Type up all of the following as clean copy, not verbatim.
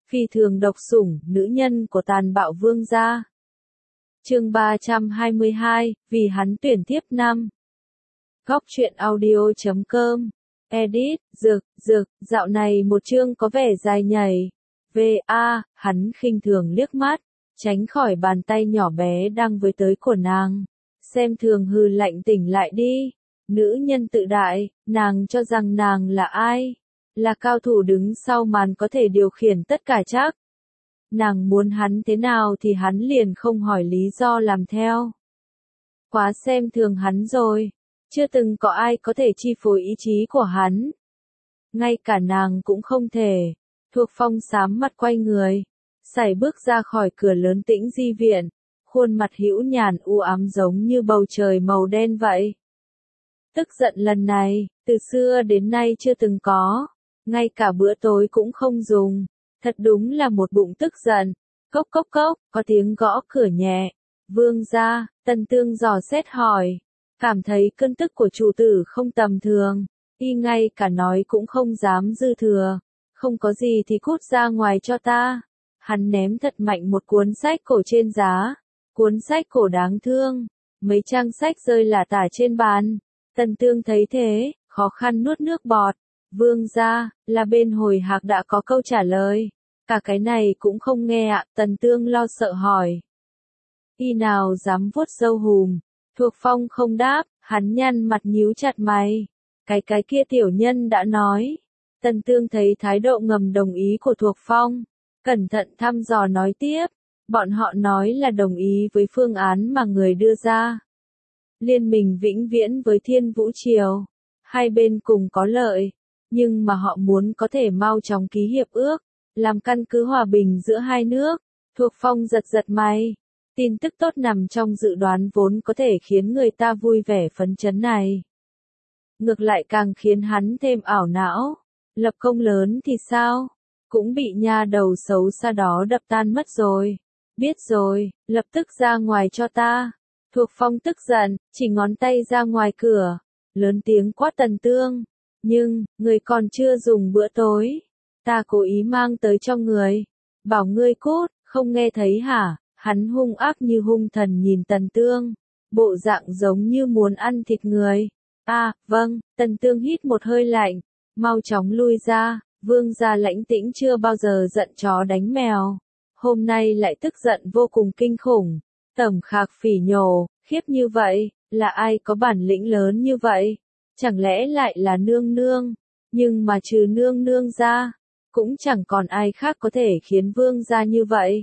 Phi thường độc sủng, nữ nhân của tàn bạo vương gia. Chương 322, vì hắn tuyển thiếp năm. Góc truyện audio.com. Edit, Dực, dạo này một chương có vẻ dài nhảy. Hắn khinh thường liếc mắt, tránh khỏi bàn tay nhỏ bé đang với tới của nàng. Xem thường hừ lạnh, tỉnh lại đi. Nữ nhân tự đại, nàng cho rằng nàng là ai? Là cao thủ đứng sau màn có thể điều khiển tất cả chắc. Nàng muốn hắn thế nào thì hắn liền không hỏi lý do làm theo. Quá xem thường hắn rồi, chưa từng có ai có thể chi phối ý chí của hắn. Ngay cả nàng cũng không thể. Thuộc Phong sám mặt quay người, sải bước ra khỏi cửa lớn Tĩnh Di viện, khuôn mặt hữu nhàn u ám giống như bầu trời màu đen vậy. Tức giận lần này, từ xưa đến nay chưa từng có, ngay cả bữa tối cũng không dùng, thật đúng là một bụng tức giận. Cốc cốc cốc, có tiếng gõ cửa nhẹ. Vương gia, Tần Tương dò xét hỏi, cảm thấy cơn tức của chủ tử không tầm thường, y ngay cả nói cũng không dám dư thừa. Không có gì thì cút ra ngoài cho ta. Hắn ném thật mạnh một cuốn sách cổ trên giá, cuốn sách cổ đáng thương, mấy trang sách rơi lả tả trên bàn. Tần Tương thấy thế, khó khăn nuốt nước bọt. Vương gia, là bên hồi hạc đã có câu trả lời. Cả cái này cũng không nghe ạ. Tần Tương lo sợ hỏi. Y nào dám vuốt râu hùm. Thuộc Phong không đáp, hắn nhăn mặt nhíu chặt mày. Cái kia tiểu nhân đã nói. Tần Tương thấy thái độ ngầm đồng ý của Thuộc Phong, cẩn thận thăm dò nói tiếp. Bọn họ nói là đồng ý với phương án mà người đưa ra. Liên minh vĩnh viễn với Thiên Vũ Triều. Hai bên cùng có lợi. Nhưng mà họ muốn có thể mau chóng ký hiệp ước, làm căn cứ hòa bình giữa hai nước. Thuộc Phong giật mày. Tin tức tốt nằm trong dự đoán vốn có thể khiến người ta vui vẻ phấn chấn này. Ngược lại càng khiến hắn thêm ảo não. Lập công lớn thì sao? Cũng bị nha đầu xấu xa đó đập tan mất rồi. Biết rồi, lập tức ra ngoài cho ta. Thuộc Phong tức giận, chỉ ngón tay ra ngoài cửa, lớn tiếng quát Tần Tương. Nhưng, người còn chưa dùng bữa tối. Ta cố ý mang tới cho người. Bảo ngươi cút, không nghe thấy hả? Hắn hung ác như hung thần nhìn Tần Tương. Bộ dạng giống như muốn ăn thịt người. Vâng, Tần Tương hít một hơi lạnh. Mau chóng lui ra, vương gia lãnh tĩnh chưa bao giờ giận chó đánh mèo. Hôm nay lại tức giận vô cùng kinh khủng. Tẩm Khạc phỉ nhổ, khiếp như vậy, là ai có bản lĩnh lớn như vậy? Chẳng lẽ lại là nương nương? Nhưng mà trừ nương nương ra, cũng chẳng còn ai khác có thể khiến vương gia như vậy.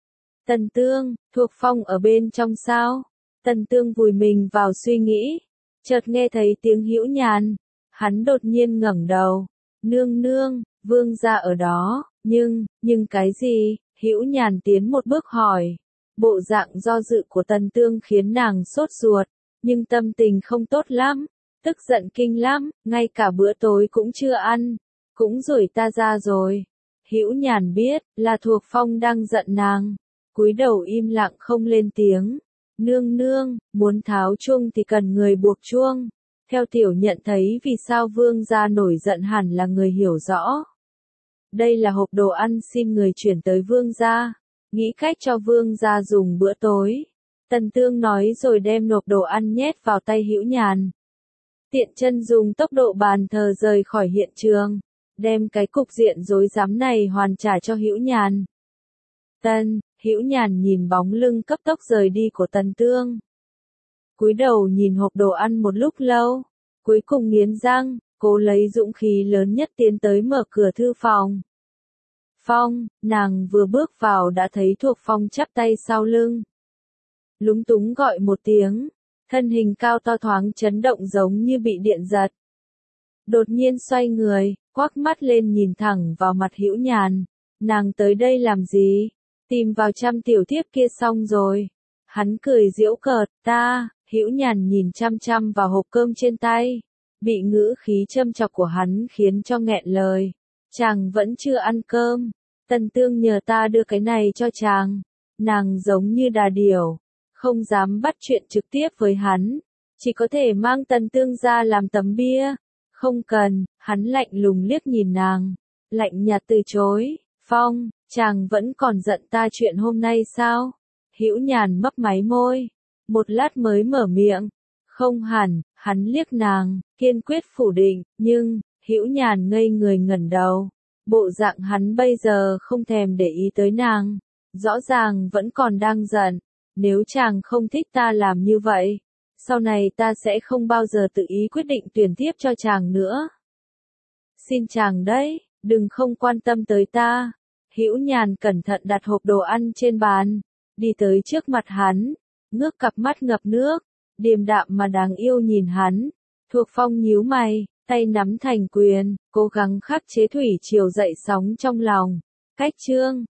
Tần Tương, Thuộc Phong ở bên trong sao? Tần Tương vùi mình vào suy nghĩ, chợt nghe thấy tiếng hữu nhàn. Hắn đột nhiên ngẩng đầu. Nương nương, vương gia ở đó, nhưng cái gì? Hữu nhàn tiến một bước hỏi. Bộ dạng do dự của Tần Tương khiến nàng sốt ruột, nhưng tâm tình không tốt lắm, tức giận kinh lắm, ngay cả bữa tối cũng chưa ăn, cũng đuổi ta ra rồi. Hữu nhàn biết là Thuộc Phong đang giận nàng, cúi đầu im lặng không lên tiếng. Nương nương, muốn tháo chuông thì cần người buộc chuông. Theo tiểu nhận thấy vì sao vương gia nổi giận hẳn là người hiểu rõ. Đây là hộp đồ ăn xin người chuyển tới vương gia, nghĩ cách cho vương gia dùng bữa tối. Tần Tương nói rồi đem nộp đồ ăn nhét vào tay Hữu nhàn. Tiện chân dùng tốc độ bàn thờ rời khỏi hiện trường, đem cái cục diện rối rắm này hoàn trả cho Hữu nhàn. Hữu nhàn nhìn bóng lưng cấp tốc rời đi của Tần Tương. Cúi đầu nhìn hộp đồ ăn một lúc lâu, cuối cùng nghiến răng, cố lấy dũng khí lớn nhất tiến tới mở cửa thư phòng. Nàng vừa bước vào đã thấy Thuộc Phong chắp tay sau lưng. Lúng túng gọi một tiếng, thân hình cao to thoáng chấn động giống như bị điện giật. Đột nhiên xoay người, quắc mắt lên nhìn thẳng vào mặt Hữu nhàn. Nàng tới đây làm gì? Tìm vào trăm tiểu thiếp kia xong rồi. Hắn cười giễu cợt, Hữu nhàn nhìn chăm chăm vào hộp cơm trên tay. Bị ngữ khí châm chọc của hắn khiến cho nghẹn lời. Chàng vẫn chưa ăn cơm. Tần Tương nhờ ta đưa cái này cho chàng. Nàng giống như đà điểu, không dám bắt chuyện trực tiếp với hắn. Chỉ có thể mang Tần Tương ra làm tấm bia. Không cần, hắn lạnh lùng liếc nhìn nàng. Lạnh nhạt từ chối. Chàng vẫn còn giận ta chuyện hôm nay sao? Hữu Nhàn mấp máy môi, một lát mới mở miệng. Không hẳn, hắn liếc nàng, kiên quyết phủ định, nhưng, Hữu Nhàn ngây người ngẩng đầu. Bộ dạng hắn bây giờ không thèm để ý tới nàng, rõ ràng vẫn còn đang giận. Nếu chàng không thích ta làm như vậy, sau này ta sẽ không bao giờ tự ý quyết định tuyển tiếp cho chàng nữa. Xin chàng đấy, đừng không quan tâm tới ta. Hữu Nhàn cẩn thận đặt hộp đồ ăn trên bàn, đi tới trước mặt hắn, ngước cặp mắt ngập nước, điềm đạm mà đáng yêu nhìn hắn. Thuộc Phong nhíu mày, tay nắm thành quyền, cố gắng khắc chế thủy triều dậy sóng trong lòng. Cách chương